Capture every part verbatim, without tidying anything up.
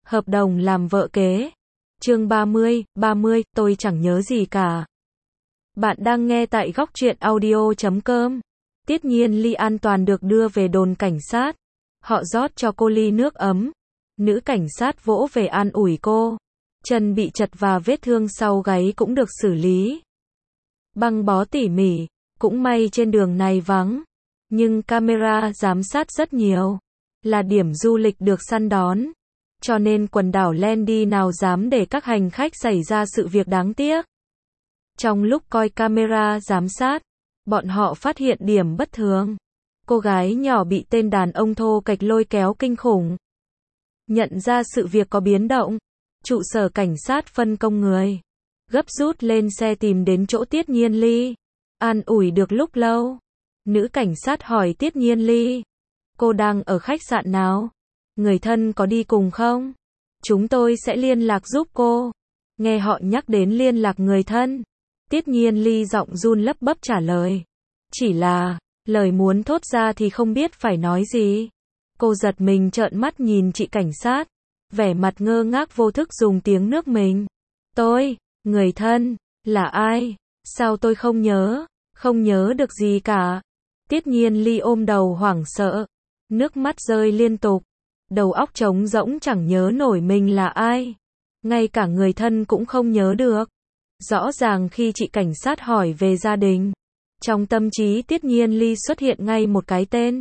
Hợp đồng làm vợ kế. Chương ba mươi, ba mươi, tôi chẳng nhớ gì cả. Bạn đang nghe tại góc truyện audio chấm com. Tiết Nhiên Ly an toàn được đưa về đồn cảnh sát. Họ rót cho cô ly nước ấm. Nữ cảnh sát vỗ về an ủi cô. Chân bị chật và vết thương sau gáy cũng được xử lý. Băng bó tỉ mỉ. Cũng may trên đường này vắng. Nhưng camera giám sát rất nhiều. Là điểm du lịch được săn đón. Cho nên quần đảo Landy nào dám để các hành khách xảy ra sự việc đáng tiếc. Trong lúc coi camera giám sát, bọn họ phát hiện điểm bất thường. Cô gái nhỏ bị tên đàn ông thô kệch lôi kéo kinh khủng. Nhận ra sự việc có biến động, trụ sở cảnh sát phân công người. Gấp rút lên xe tìm đến chỗ Tiết Nhiên Ly. An ủi được lúc lâu. Nữ cảnh sát hỏi Tiết Nhiên Ly. Cô đang ở khách sạn nào? Người thân có đi cùng không? Chúng tôi sẽ liên lạc giúp cô. Nghe họ nhắc đến liên lạc người thân. Tiết Nhiên Ly giọng run lấp bấp trả lời. Chỉ là, lời muốn thốt ra thì không biết phải nói gì. Cô giật mình trợn mắt nhìn chị cảnh sát. Vẻ mặt ngơ ngác vô thức dùng tiếng nước mình. Tôi, người thân, là ai? Sao tôi không nhớ? Không nhớ được gì cả. Tiết Nhiên Ly ôm đầu hoảng sợ. Nước mắt rơi liên tục. Đầu óc trống rỗng chẳng nhớ nổi mình là ai. Ngay cả người thân cũng không nhớ được. Rõ ràng khi chị cảnh sát hỏi về gia đình, trong tâm trí Tiết Nhiên Ly xuất hiện ngay một cái tên.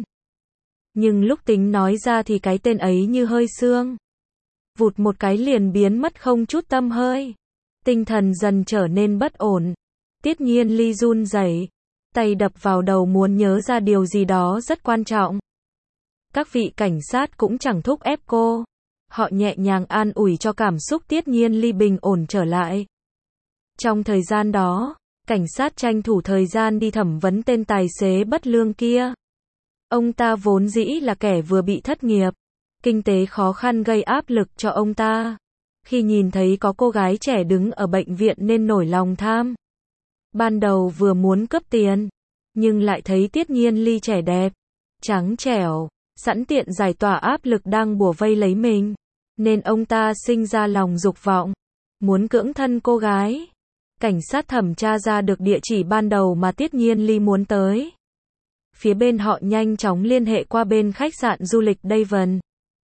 Nhưng lúc tính nói ra thì cái tên ấy như hơi sương. Vụt một cái liền biến mất không chút tăm hơi. Tinh thần dần trở nên bất ổn. Tiết Nhiên Ly run rẩy, tay đập vào đầu muốn nhớ ra điều gì đó rất quan trọng. Các vị cảnh sát cũng chẳng thúc ép cô. Họ nhẹ nhàng an ủi cho cảm xúc Tiết Nhiên Ly bình ổn trở lại. Trong thời gian đó, cảnh sát tranh thủ thời gian đi thẩm vấn tên tài xế bất lương kia. Ông ta vốn dĩ là kẻ vừa bị thất nghiệp. Kinh tế khó khăn gây áp lực cho ông ta. Khi nhìn thấy có cô gái trẻ đứng ở bệnh viện nên nổi lòng tham. Ban đầu vừa muốn cướp tiền, nhưng lại thấy Tiết Nhiên Ly trẻ đẹp, trắng trẻo, sẵn tiện giải tỏa áp lực đang bủa vây lấy mình, nên ông ta sinh ra lòng dục vọng, muốn cưỡng thân cô gái. Cảnh sát thẩm tra ra được địa chỉ ban đầu mà Tiết Nhiên Ly muốn tới. Phía bên họ nhanh chóng liên hệ qua bên khách sạn du lịch Davon.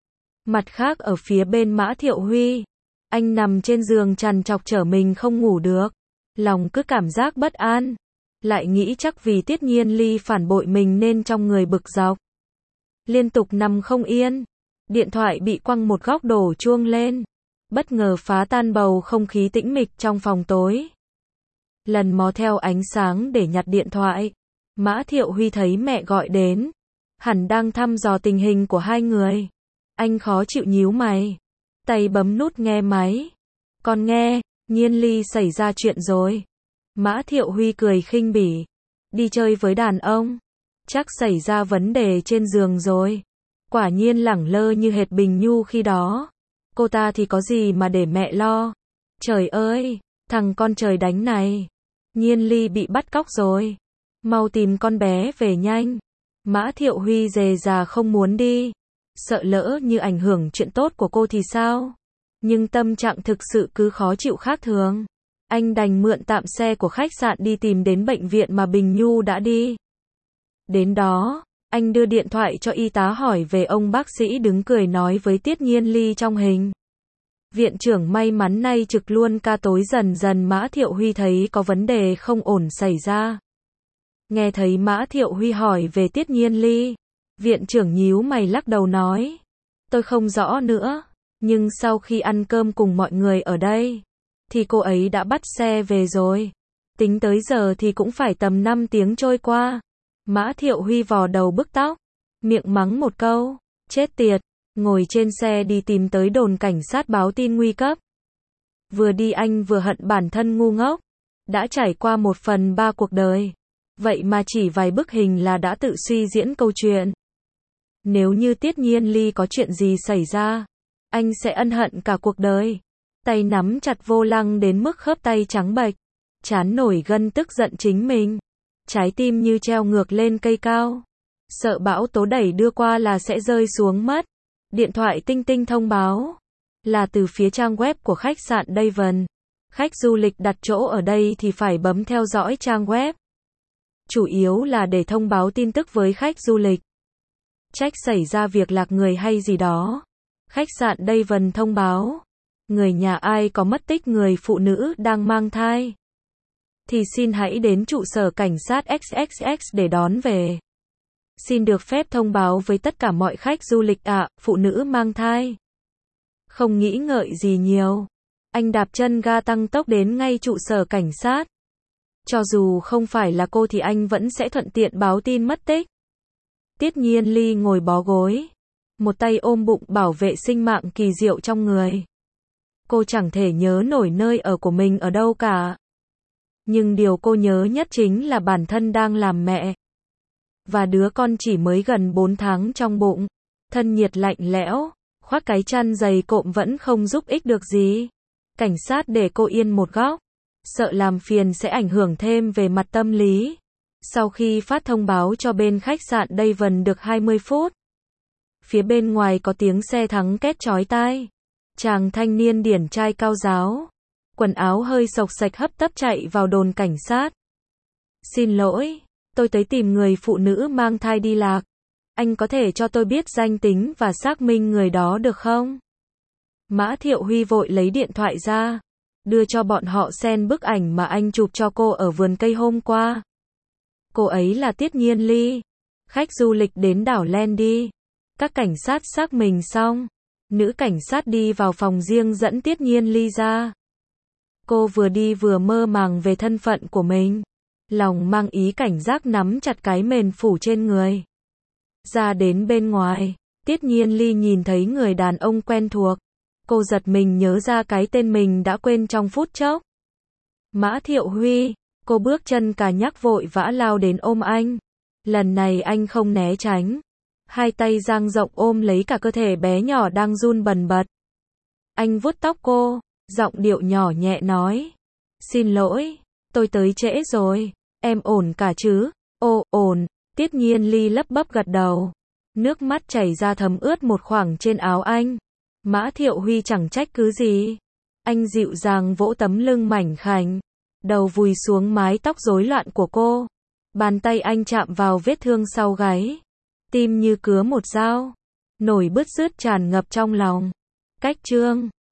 Mặt khác ở phía bên Mã Thiệu Huy, anh nằm trên giường trằn trọc trở mình không ngủ được, lòng cứ cảm giác bất an, lại nghĩ chắc vì Tiết Nhiên Ly phản bội mình nên trong người bực dọc. Liên tục nằm không yên, điện thoại bị quăng một góc đổ chuông lên, bất ngờ phá tan bầu không khí tĩnh mịch trong phòng tối. Lần mò theo ánh sáng để nhặt điện thoại, Mã Thiệu Huy thấy mẹ gọi đến, hẳn đang thăm dò tình hình của hai người. Anh khó chịu nhíu mày, tay bấm nút nghe máy. Con nghe, Nhiên Ly xảy ra chuyện rồi. Mã Thiệu Huy cười khinh bỉ, đi chơi với đàn ông, chắc xảy ra vấn đề trên giường rồi. Quả nhiên lẳng lơ như hệt Bình Nhu khi đó. Cô ta thì có gì mà để mẹ lo. Trời ơi, thằng con trời đánh này. Nhiên Ly bị bắt cóc rồi. Mau tìm con bé về nhanh. Mã Thiệu Huy dề già không muốn đi. Sợ lỡ như ảnh hưởng chuyện tốt của cô thì sao? Nhưng tâm trạng thực sự cứ khó chịu khác thường. Anh đành mượn tạm xe của khách sạn đi tìm đến bệnh viện mà Bình Nhu đã đi. Đến đó, anh đưa điện thoại cho y tá hỏi về ông bác sĩ đứng cười nói với Tiết Nhiên Ly trong hình. Viện trưởng may mắn nay trực luôn ca tối dần dần Mã Thiệu Huy thấy có vấn đề không ổn xảy ra. Nghe thấy Mã Thiệu Huy hỏi về Tiết Nhiên Ly, viện trưởng nhíu mày lắc đầu nói. Tôi không rõ nữa, nhưng sau khi ăn cơm cùng mọi người ở đây, thì cô ấy đã bắt xe về rồi. Tính tới giờ thì cũng phải tầm năm tiếng trôi qua. Mã Thiệu Huy vò đầu bức tóc, miệng mắng một câu, chết tiệt, ngồi trên xe đi tìm tới đồn cảnh sát báo tin nguy cấp. Vừa đi anh vừa hận bản thân ngu ngốc, đã trải qua một phần ba cuộc đời, vậy mà chỉ vài bức hình là đã tự suy diễn câu chuyện. Nếu như Tiết Nhiên Ly có chuyện gì xảy ra, anh sẽ ân hận cả cuộc đời. Tay nắm chặt vô lăng đến mức khớp tay trắng bệch, trán nổi gân tức giận chính mình. Trái tim như treo ngược lên cây cao. Sợ bão tố đẩy đưa qua là sẽ rơi xuống mất. Điện thoại tinh tinh thông báo. là từ phía trang web của khách sạn Davon. Khách du lịch đặt chỗ ở đây thì phải bấm theo dõi trang web. Chủ yếu là để thông báo tin tức với khách du lịch. Trách xảy ra việc lạc người hay gì đó. Khách sạn Davon thông báo. Người nhà ai có mất tích người phụ nữ đang mang thai, thì xin hãy đến trụ sở cảnh sát ích ích ích để đón về. Xin được phép thông báo với tất cả mọi khách du lịch ạ, à, phụ nữ mang thai. Không nghĩ ngợi gì nhiều. Anh đạp chân ga tăng tốc đến ngay trụ sở cảnh sát. Cho dù không phải là cô thì anh vẫn sẽ thuận tiện báo tin mất tích. Tiết Nhiên Ly ngồi bó gối. Một tay ôm bụng bảo vệ sinh mạng kỳ diệu trong người. Cô chẳng thể nhớ nổi nơi ở của mình ở đâu cả. Nhưng điều cô nhớ nhất chính là bản thân đang làm mẹ. Và đứa con chỉ mới gần bốn tháng trong bụng. Thân nhiệt lạnh lẽo, khoác cái chăn dày cộm vẫn không giúp ích được gì. Cảnh sát để cô yên một góc. Sợ làm phiền sẽ ảnh hưởng thêm về mặt tâm lý. Sau khi phát thông báo cho bên khách sạn Davon được hai mươi phút. Phía bên ngoài có tiếng xe thắng két chói tai. Chàng thanh niên điển trai cao ráo. Quần áo hơi xộc xệch hấp tấp chạy vào đồn cảnh sát. Xin lỗi, tôi tới tìm người phụ nữ mang thai đi lạc. Anh có thể cho tôi biết danh tính và xác minh người đó được không? Mã Thiệu Huy vội lấy điện thoại ra. Đưa cho bọn họ xem bức ảnh mà anh chụp cho cô ở vườn cây hôm qua. Cô ấy là Tiết Nhiên Ly. Khách du lịch đến đảo Landy. Các cảnh sát xác minh xong. Nữ cảnh sát đi vào phòng riêng dẫn Tiết Nhiên Ly ra. Cô vừa đi vừa mơ màng về thân phận của mình. Lòng mang ý cảnh giác nắm chặt cái mền phủ trên người. Ra đến bên ngoài, Tiết Nhiên Ly nhìn thấy người đàn ông quen thuộc. Cô giật mình nhớ ra cái tên mình đã quên trong phút chốc. Mã Thiệu Huy, cô bước chân cả nhắc vội vã lao đến ôm anh. Lần này anh không né tránh. Hai tay dang rộng ôm lấy cả cơ thể bé nhỏ đang run bần bật. Anh vuốt tóc cô, giọng điệu nhỏ nhẹ nói. Xin lỗi, tôi tới trễ rồi, em ổn cả chứ? Ồ, ổn, Tiết Nhiên Ly lấp bấp gật đầu. Nước mắt chảy ra thấm ướt một khoảng trên áo anh. Mã Thiệu Huy chẳng trách cứ gì. Anh dịu dàng vỗ tấm lưng mảnh khảnh. Đầu vùi xuống mái tóc rối loạn của cô. Bàn tay anh chạm vào vết thương sau gáy. Tim như cứa một dao. Nổi bứt rứt tràn ngập trong lòng. Cách chương